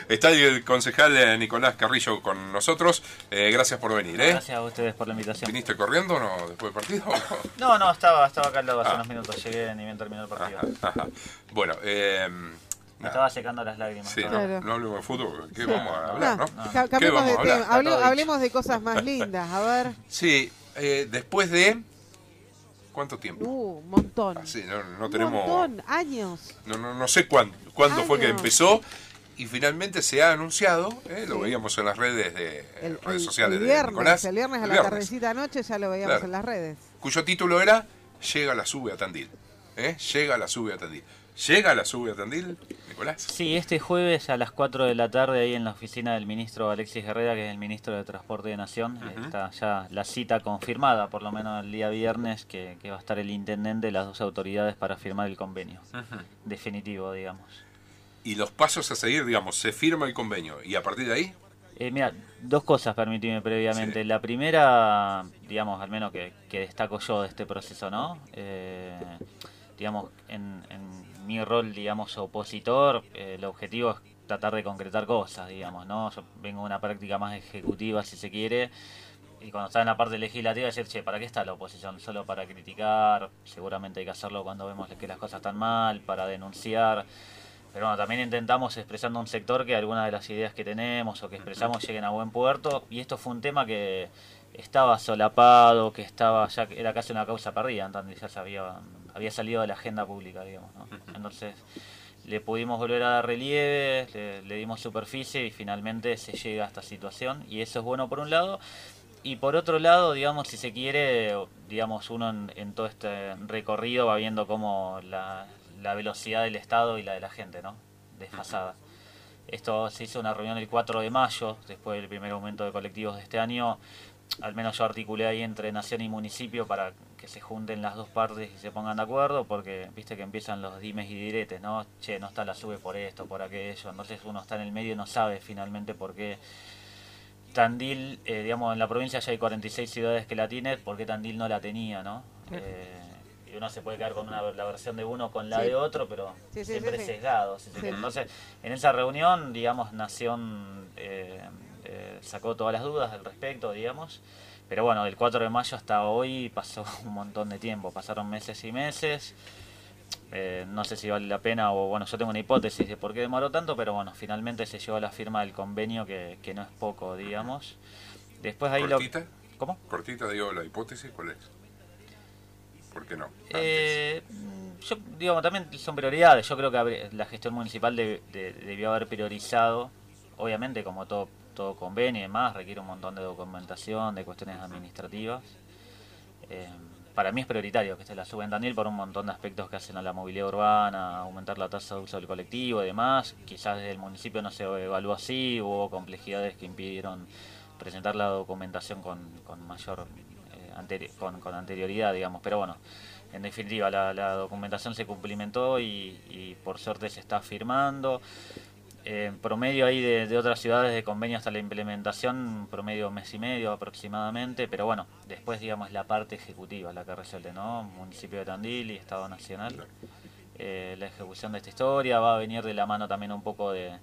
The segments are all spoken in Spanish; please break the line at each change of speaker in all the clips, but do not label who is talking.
Está el concejal Nicolás Carrillo con nosotros. Gracias por venir.
Gracias a ustedes por la invitación.
¿Viniste corriendo o no después del partido?
No, estaba acá al lado hace unos minutos. Llegué ni bien terminó el partido.
Ajá. Bueno,
me estaba secando las lágrimas.
Sí,
Claro.
no hablemos de fútbol. ¿Qué vamos a hablar, no?
Cambiemos de tema.
Está
Hablemos de cosas más lindas. A ver.
Sí, después de... ¿Cuánto tiempo?
Un montón.
Sí, no tenemos...
Un montón, años.
No sé cuándo fue que empezó y finalmente se ha anunciado, lo
Sí.
veíamos en las redes redes sociales
el
de
viernes,
Nicolás.
el viernes a la tardecita noche ya lo veíamos
Claro.
en las redes.
Cuyo título era Llega la sube a Tandil. Llega la sube a Tandil. ¿Llega la sube a Tandil, Nicolás?
Sí, este jueves a las 4 de la tarde ahí en la oficina del ministro Alexis Herrera, que es el ministro de Transporte de Nación, está ya la cita confirmada, por lo menos el día viernes, que va a estar el intendente de las dos autoridades para firmar el convenio. Definitivo, digamos.
Y los pasos a seguir, digamos, se firma el convenio y a partir de ahí...
Mira, dos cosas permitime previamente.
Sí.
La primera, digamos, al menos que destaco yo de este proceso, ¿no? Digamos, en mi rol, digamos, opositor, el objetivo es tratar de concretar cosas, digamos, ¿no? Yo vengo de una práctica más ejecutiva, si se quiere, y cuando está en la parte legislativa decir, che, ¿para qué está la oposición? Solo para criticar, seguramente hay que hacerlo cuando vemos que las cosas están mal, para denunciar. Pero bueno, también intentamos expresando un sector que algunas de las ideas que tenemos o que expresamos lleguen a buen puerto, y esto fue un tema que estaba solapado, que estaba ya era casi una causa perdida, entonces ya se había salido de la agenda pública, digamos, ¿no? Entonces le pudimos volver a dar relieve, le dimos superficie y finalmente se llega a esta situación, y eso es bueno por un lado. Y por otro lado, digamos, si se quiere, digamos, uno en todo este recorrido va viendo cómo la velocidad del Estado y la de la gente, ¿no? Desfasada. Esto se hizo una reunión el 4 de mayo, después del primer aumento de colectivos de este año. Al menos yo articulé ahí entre Nación y municipio para que se junten las dos partes y se pongan de acuerdo, porque viste que empiezan los dimes y diretes, ¿no? Che, no está la sube por esto, por aquello. Entonces uno está en el medio y no sabe finalmente por qué Tandil, digamos, en la provincia ya hay 46 ciudades que la tienen, ¿por qué Tandil no la tenía, no? Y uno se puede quedar con la versión de uno con la de otro, pero siempre sesgado. Si se quiere. Entonces, en esa reunión, digamos, Nación sacó todas las dudas al respecto, digamos. Pero bueno, del 4 de mayo hasta hoy pasó un montón de tiempo, pasaron meses y meses. No sé si vale la pena o bueno, yo tengo una hipótesis de por qué demoró tanto, pero bueno, finalmente se llegó a la firma del convenio que no es poco, digamos. Después ahí
¿Cortita?
¿Cómo?
Cortita, digo, la hipótesis, ¿cuál es? ¿Por qué no?
Yo digo, también son prioridades. Yo creo que la gestión municipal debió haber priorizado, obviamente como todo convenio y demás, requiere un montón de documentación, de cuestiones administrativas. Para mí es prioritario que esté la sube en Tandil por un montón de aspectos que hacen a la movilidad urbana, aumentar la tasa de uso del colectivo y demás. Quizás desde el municipio no se evaluó así, hubo complejidades que impidieron presentar la documentación con mayor con anterioridad, digamos. Pero bueno, en definitiva la documentación se cumplimentó y por suerte se está firmando. Promedio ahí de otras ciudades de convenio hasta la implementación, promedio mes y medio aproximadamente, pero bueno, después digamos la parte ejecutiva, la que resuelve, ¿no? Municipio de Tandil y Estado Nacional. La ejecución de esta historia va a venir de la mano también un poco del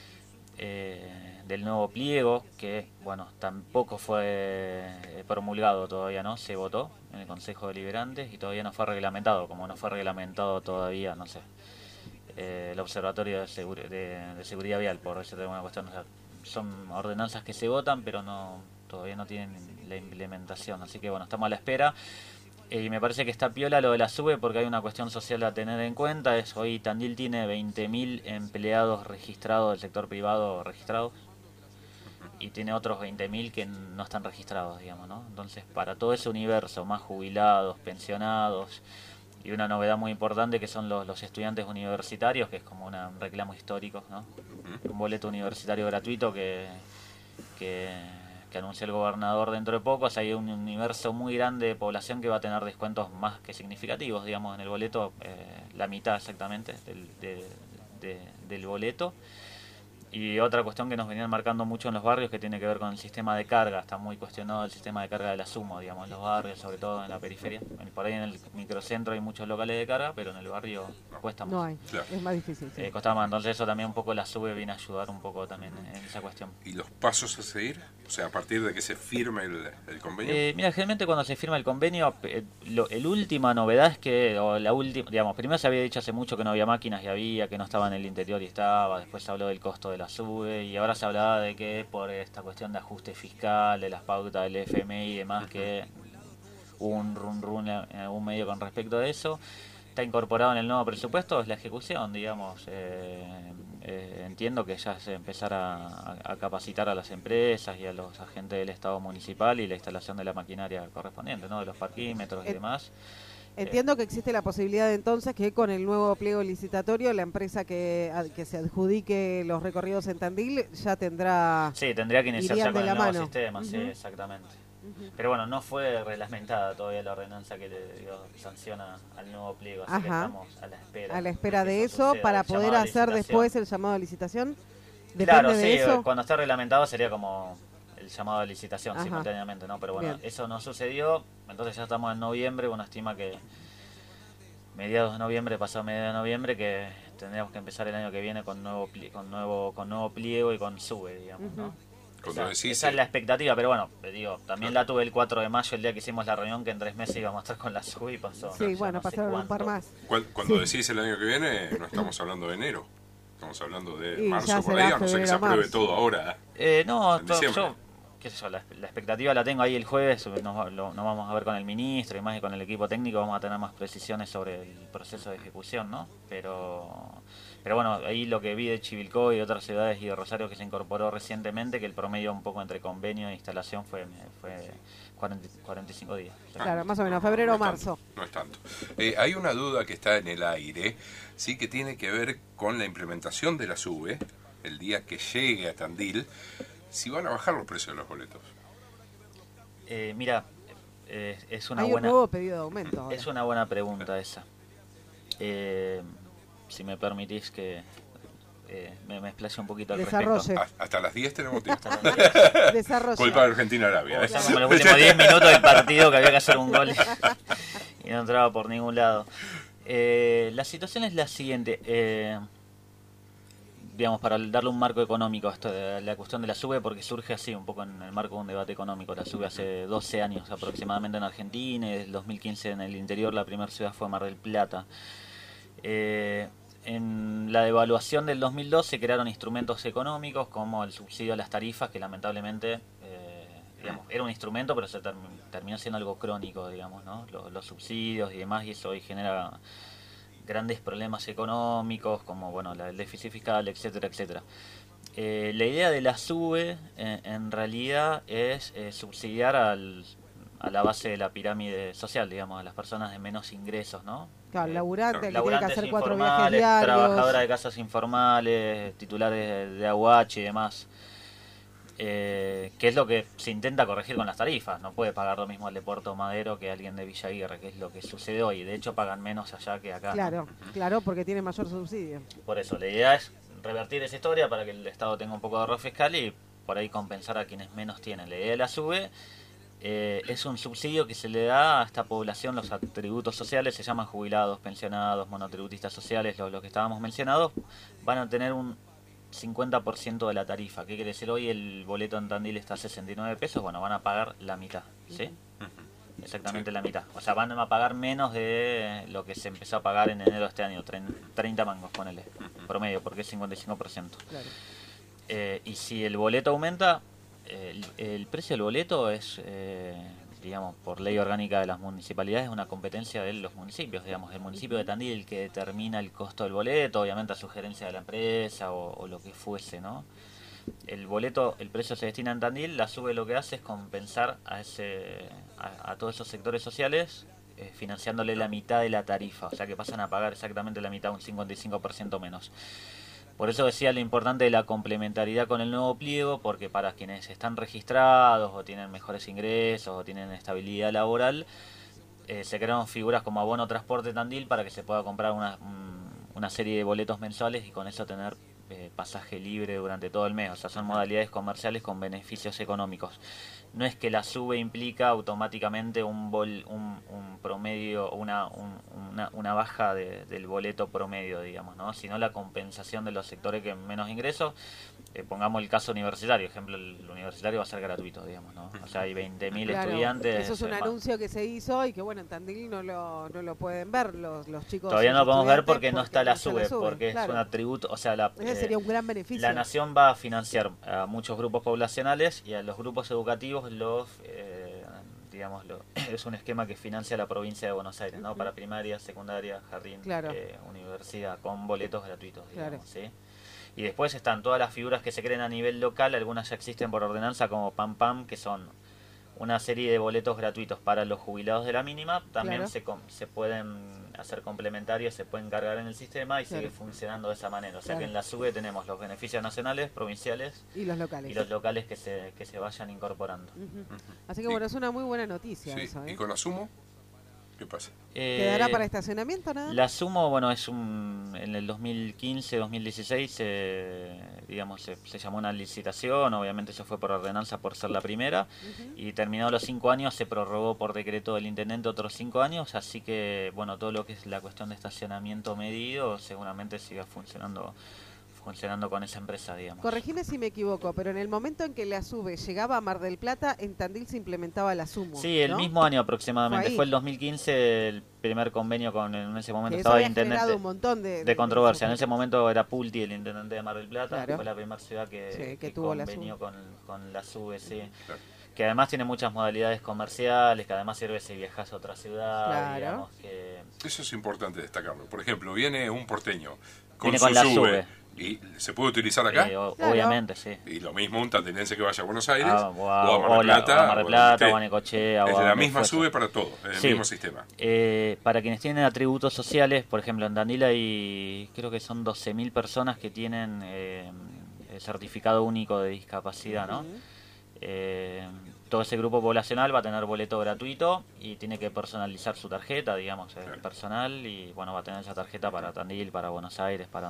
nuevo pliego, que bueno, tampoco fue promulgado todavía, ¿no? Se votó en el Consejo Deliberante y todavía no fue reglamentado, como no fue reglamentado todavía, no sé, el Observatorio de Seguridad Vial, por decirte alguna cuestión. O sea, son ordenanzas que se votan, pero todavía no tienen la implementación. Así que bueno, estamos a la espera. Y me parece que está piola lo de la SUBE porque hay una cuestión social a tener en cuenta. Hoy Tandil tiene 20.000 empleados registrados del sector privado registrados. Y tiene otros 20.000 que no están registrados, digamos, ¿no? Entonces, para todo ese universo, más jubilados, pensionados... Y una novedad muy importante que son los estudiantes universitarios, que es como un reclamo histórico, ¿no? Un boleto universitario gratuito que anunció el gobernador dentro de poco. O sea, hay un universo muy grande de población que va a tener descuentos más que significativos, digamos, en el boleto, la mitad exactamente del boleto. Y otra cuestión que nos venían marcando mucho en los barrios que tiene que ver con el sistema de carga. Está muy cuestionado el sistema de carga de la Sumo, digamos, en los barrios, sobre todo en la periferia. Por ahí en el microcentro hay muchos locales de carga, pero en el barrio cuesta más.
No hay, es más difícil. Sí.
Costaba más, entonces eso también un poco la SUBE viene a ayudar un poco también en esa cuestión.
¿Y los pasos a seguir? O sea, a partir de que se firme el convenio.
Mira, generalmente cuando se firma el convenio, el última novedad es que, o la última, digamos, primero se había dicho hace mucho que no había máquinas y había, que no estaba en el interior y estaba, después se habló del costo de la SUBE y ahora se hablaba de que por esta cuestión de ajuste fiscal, de las pautas del FMI y demás, que hubo un run en algún medio con respecto a eso. Está incorporado en el nuevo presupuesto, es la ejecución, digamos. Entiendo que ya se empezará a capacitar a las empresas y a los agentes del Estado municipal y la instalación de la maquinaria correspondiente, ¿no? De los parquímetros y demás.
Entiendo que existe la posibilidad entonces que con el nuevo pliego licitatorio la empresa que se adjudique los recorridos en Tandil ya tendrá...
Sí, tendría que iniciar ya con el nuevo sistema,
uh-huh.
Sí, exactamente. Pero bueno, no fue reglamentada todavía la ordenanza que le sanciona al nuevo pliego, así que estamos a la espera.
A la espera de eso para poder hacer después el llamado a licitación. ¿Depende
claro,
de
sí,
eso?
Cuando esté reglamentado sería como el llamado a licitación simultáneamente, ¿no? Pero bueno, eso no sucedió, entonces ya estamos en noviembre, uno estima que mediados de noviembre, pasado mediados de noviembre, que tendríamos que empezar el año que viene con nuevo pliego y con SUBE, digamos, ¿no? Esa es la expectativa, pero bueno, digo, también la tuve el 4 de mayo, el día que hicimos la reunión, que en 3 meses íbamos a estar con la SUBE y pasó.
Sí, bueno, pasaron un par más.
Cuando decís el año que viene, no estamos hablando de enero, estamos hablando de marzo por ahí, a no ser que se apruebe todo ahora.
No, yo, qué sé yo, la expectativa la tengo ahí el jueves, nos vamos a ver con el ministro y más, y con el equipo técnico vamos a tener más precisiones sobre el proceso de ejecución, ¿no? Pero bueno, ahí lo que vi de Chivilcoy y otras ciudades y de Rosario que se incorporó recientemente, que el promedio un poco entre convenio e instalación fue 45 días.
Claro, más o menos, febrero o marzo.
No es tanto. Hay una duda que está en el aire, sí, que tiene que ver con la implementación de la SUBE, el día que llegue a Tandil, si van a bajar los precios de los boletos.
Mira, es una
Hay
buena...
un nuevo pedido de aumento ahora.
Es una buena pregunta esa. Si me permitís que me explaye un poquito al respecto.
Hasta las 10 tenemos tiempo.
Desarrolle.
Culpa de Argentina-Arabia.
Como los últimos 10 minutos del partido que había que hacer un gol y no entraba por ningún lado. La situación es la siguiente. Digamos, para darle un marco económico a esto de la cuestión de la SUBE, porque surge así, un poco en el marco de un debate económico. La SUBE hace 12 años aproximadamente en Argentina, y desde el 2015 en el interior, la primera ciudad fue Mar del Plata. En la devaluación del 2002 se crearon instrumentos económicos como el subsidio a las tarifas, que lamentablemente digamos, era un instrumento, pero se terminó siendo algo crónico, digamos, ¿no? Los subsidios y demás, y eso hoy genera grandes problemas económicos como bueno el déficit fiscal, etcétera, etcétera. La idea de la SUBE en realidad es subsidiar a la base de la pirámide social, digamos, a las personas de menos ingresos, ¿no?
Claro, laburante, que
laburantes
tiene que hacer 4 viajes diarios,
trabajadoras de casas informales, titulares de AUH y demás. Que es lo que se intenta corregir con las tarifas. No puede pagar lo mismo el de Puerto Madero que alguien de Villa Aguirre, que es lo que sucede hoy. De hecho, pagan menos allá que acá.
Claro, claro, porque tiene mayor subsidio.
Por eso, la idea es revertir esa historia para que el Estado tenga un poco de ahorro fiscal y por ahí compensar a quienes menos tienen. La idea de la SUBE es un subsidio que se le da a esta población, los atributos sociales, se llaman jubilados, pensionados, monotributistas sociales, los que estábamos mencionados, van a tener un 50% de la tarifa. ¿Qué quiere decir? Hoy el boleto en Tandil está a 69 pesos, bueno, van a pagar la mitad, ¿sí? Exactamente la mitad. O sea, van a pagar menos de lo que se empezó a pagar en enero de este año, 30 mangos, ponele, promedio, porque es 55%.
Claro.
Y si el boleto aumenta, el precio del boleto es, digamos, por ley orgánica de las municipalidades, es una competencia de los municipios, digamos, el municipio de Tandil el que determina el costo del boleto, obviamente a sugerencia de la empresa o lo que fuese, ¿no? El boleto, el precio se destina en Tandil, la SUBE lo que hace es compensar a todos esos sectores sociales financiándole la mitad de la tarifa, o sea que pasan a pagar exactamente la mitad, un 55% menos. Por eso decía lo importante de la complementariedad con el nuevo pliego, porque para quienes están registrados o tienen mejores ingresos o tienen estabilidad laboral, se crearon figuras como abono transporte Tandil para que se pueda comprar una serie de boletos mensuales y con eso tener pasaje libre durante todo el mes. O sea, son modalidades comerciales con beneficios económicos. No es que la SUBE implica automáticamente un promedio, una baja del boleto promedio, digamos, ¿no? Sino la compensación de los sectores que menos ingresos. Pongamos el caso universitario, ejemplo, el universitario va a ser gratuito, digamos, ¿no? O sea, hay 20.000
Claro,
estudiantes.
eso es un anuncio que se hizo y que, bueno, en Tandil no lo pueden ver los chicos.
Todavía no lo podemos ver porque no está la
no
SUBE, porque
claro.
es un atributo, o sea,
Ese sería un gran beneficio.
la nación va a financiar a muchos grupos poblacionales y a los grupos educativos es un esquema que financia la provincia de Buenos Aires, ¿no? Para primaria, secundaria, jardín, universidad, con boletos gratuitos, digamos, ¿sí? Y después están todas las figuras que se creen a nivel local, algunas ya existen por ordenanza como Pam Pam, que son una serie de boletos gratuitos para los jubilados de la mínima, también se pueden hacer complementarios, se pueden cargar en el sistema y sigue funcionando de esa manera. O sea que en la SUBE tenemos los beneficios nacionales, provinciales
y los locales
que se vayan incorporando.
Así que bueno, es una muy buena noticia eso,
¿Y con la SUMO? ¿Qué pasa?
¿Quedará para estacionamiento nada?
La SUMO, bueno, en el 2015-2016 se llamó una licitación, obviamente eso fue por ordenanza por ser la primera, y terminados los 5 años se prorrogó por decreto del intendente otros 5 años, así que, bueno, todo lo que es la cuestión de estacionamiento medido seguramente siga funcionando con esa empresa, digamos.
Corregime si me equivoco, pero en el momento en que la SUBE llegaba a Mar del Plata, en Tandil se implementaba la SUMO.
Sí, el mismo año aproximadamente. Fue el 2015 el primer convenio en ese momento estaba el intendente.
Un montón de
controversia. En ese momento era Pulti, el intendente de Mar del Plata, fue la primera ciudad que
tuvo
convenió con la SUBE, sí. Claro. Que además tiene muchas modalidades comerciales, que además sirve si viajas a otra ciudad, digamos que...
Eso es importante destacarlo. Por ejemplo, viene un porteño con
la SUBE.
¿Y se puede utilizar acá?
Obviamente, sí.
Y lo mismo un tandilense que vaya a Buenos Aires,
o a Mar del Plata, o a Necochea.
Es de la misma SUBE para todo, es el mismo sistema.
Para quienes tienen atributos sociales, por ejemplo, en Tandil hay, creo que son 12.000 personas que tienen el certificado único de discapacidad, ¿no? Todo ese grupo poblacional va a tener boleto gratuito y tiene que personalizar su tarjeta, digamos, personal, y bueno, va a tener esa tarjeta para Tandil, para Buenos Aires, para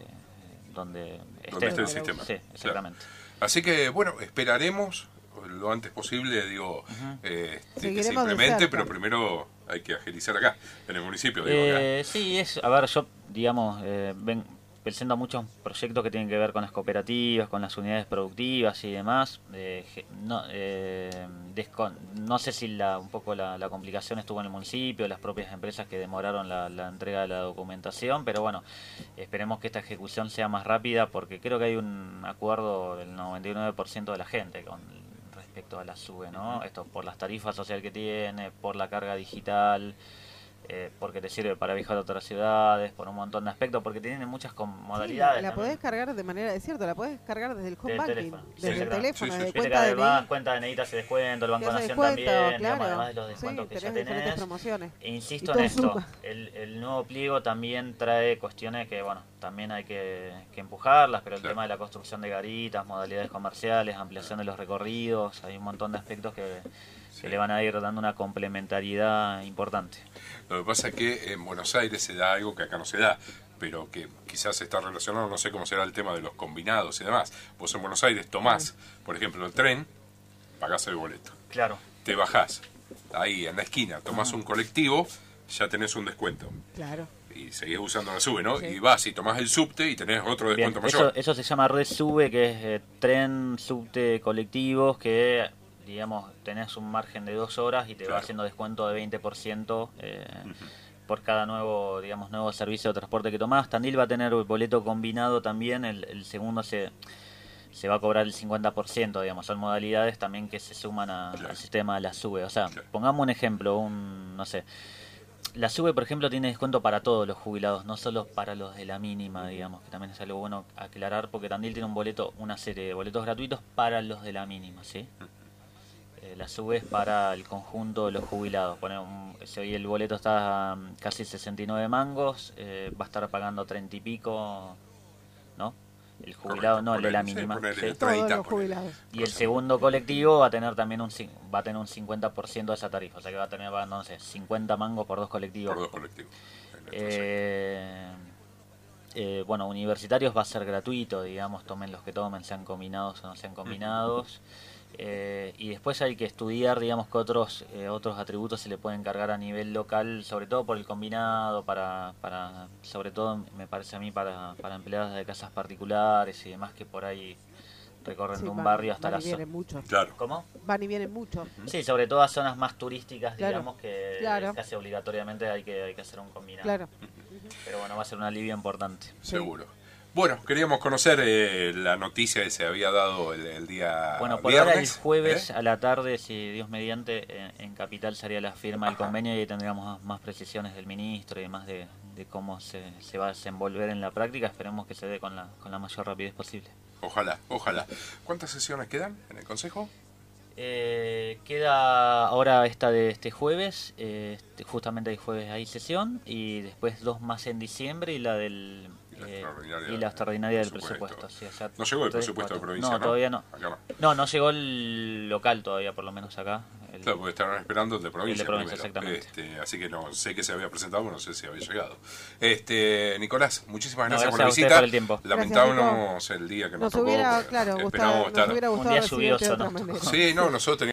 donde esté
el sistema.
Sí, exactamente.
Claro. Así que, bueno, esperaremos lo antes posible, que se implemente, pero primero hay que agilizar acá, en el municipio.
Sí, yo, digamos, presenta muchos proyectos que tienen que ver con las cooperativas, con las unidades productivas y demás. No sé si un poco la complicación estuvo en el municipio, las propias empresas que demoraron la entrega de la documentación, pero bueno, esperemos que esta ejecución sea más rápida porque creo que hay un acuerdo del 99% de la gente con respecto a la SUBE, ¿no? Esto por las tarifas sociales que tiene, por la carga digital, porque te sirve para viajar a otras ciudades, por un montón de aspectos, porque tiene muchas modalidades.
La podés cargar de manera, es cierto, la podés cargar desde el home banking, desde el teléfono,
desde cuenta de Neita se descuento, el Banco Nación también, además de los descuentos que ya tenés.
Promociones.
E insisto en esto, el nuevo pliego también trae cuestiones que, bueno, también hay que empujarlas, pero el tema de la construcción de garitas, modalidades comerciales, ampliación de los recorridos, hay un montón de aspectos que le van a ir dando una complementariedad importante.
Lo que pasa es que en Buenos Aires se da algo que acá no se da, pero que quizás está relacionado, no sé cómo será el tema de los combinados y demás. Vos en Buenos Aires tomás, por ejemplo, el tren, pagás el boleto.
Claro.
Te bajás ahí en la esquina, tomás un colectivo, ya tenés un descuento.
Claro.
Y seguís usando la SUBE, ¿no? Sí. Y vas y tomás el subte y tenés otro descuento mayor.
Eso se llama red SUBE, que es tren, subte, colectivos, que, digamos, tenés un margen de 2 horas y te va haciendo descuento de 20% por cada nuevo servicio de transporte que tomás. Tandil va a tener el boleto combinado también, el segundo se va a cobrar el 50%, digamos. Son modalidades también que se suman al sistema de la SUBE. O sea, pongamos un ejemplo, no sé... La SUBE, por ejemplo, tiene descuento para todos los jubilados, no solo para los de la mínima, digamos, que también es algo bueno aclarar, porque Tandil tiene una serie de boletos gratuitos para los de la mínima, ¿sí? La SUBE es para el conjunto de los jubilados. Si hoy el boleto está casi 69 mangos, va a estar pagando 30 y pico, ¿no? El jubilado, no el de la mínima.
Todos los jubilados.
Y el segundo colectivo va a tener también un 50% de esa tarifa, o sea que va a tener, no sé, 50 mangos por 2 colectivos.
Por 2 colectivos.
bueno, universitarios va a ser gratuito, digamos, tomen los que tomen, sean combinados o no sean combinados. Y después hay que estudiar, digamos, que otros atributos se le pueden cargar a nivel local, sobre todo por el combinado, para sobre todo, me parece a mí, para empleados de casas particulares y demás que por ahí recorren de un barrio hasta la zona.
Claro.
¿Cómo?
Van y vienen mucho.
Sí, sobre todo a zonas más turísticas,
Claro.
digamos, que casi obligatoriamente hay que hacer un combinado.
Claro.
Pero bueno, va a ser un alivio importante.
Seguro. Bueno, queríamos conocer la noticia que se había dado el día
Bueno, por
viernes.
ahora el jueves a la tarde, si Dios mediante, en Capital sería la firma del convenio y ahí tendríamos más precisiones del ministro y demás de cómo se va a desenvolver en la práctica. Esperemos que se dé con la mayor rapidez posible.
Ojalá, ojalá. ¿Cuántas sesiones quedan en el Consejo?
Queda ahora esta de este jueves, justamente el jueves hay sesión y después 2 más en diciembre y la extraordinaria del presupuesto. Sí, o sea,
no llegó el
3,
presupuesto
4.
de provincia,
No, todavía no.
Acá no.
No llegó el local todavía, por lo menos acá.
Claro, porque estaban esperando el de provincia.
El de provincia,
primero.
exactamente.
Así que no sé que se había presentado, pero no sé si había llegado. Nicolás, muchísimas gracias por la
gracias a
visita.
usted por el tiempo.
Lamentábamos el día que nos tocó.
Hubiera, claro,
esperábamos estar.
nos hubiera
Un
gustado
día
recibirte
lluvioso,
de otra
¿no?
manera.
Sí, no, nosotros teníamos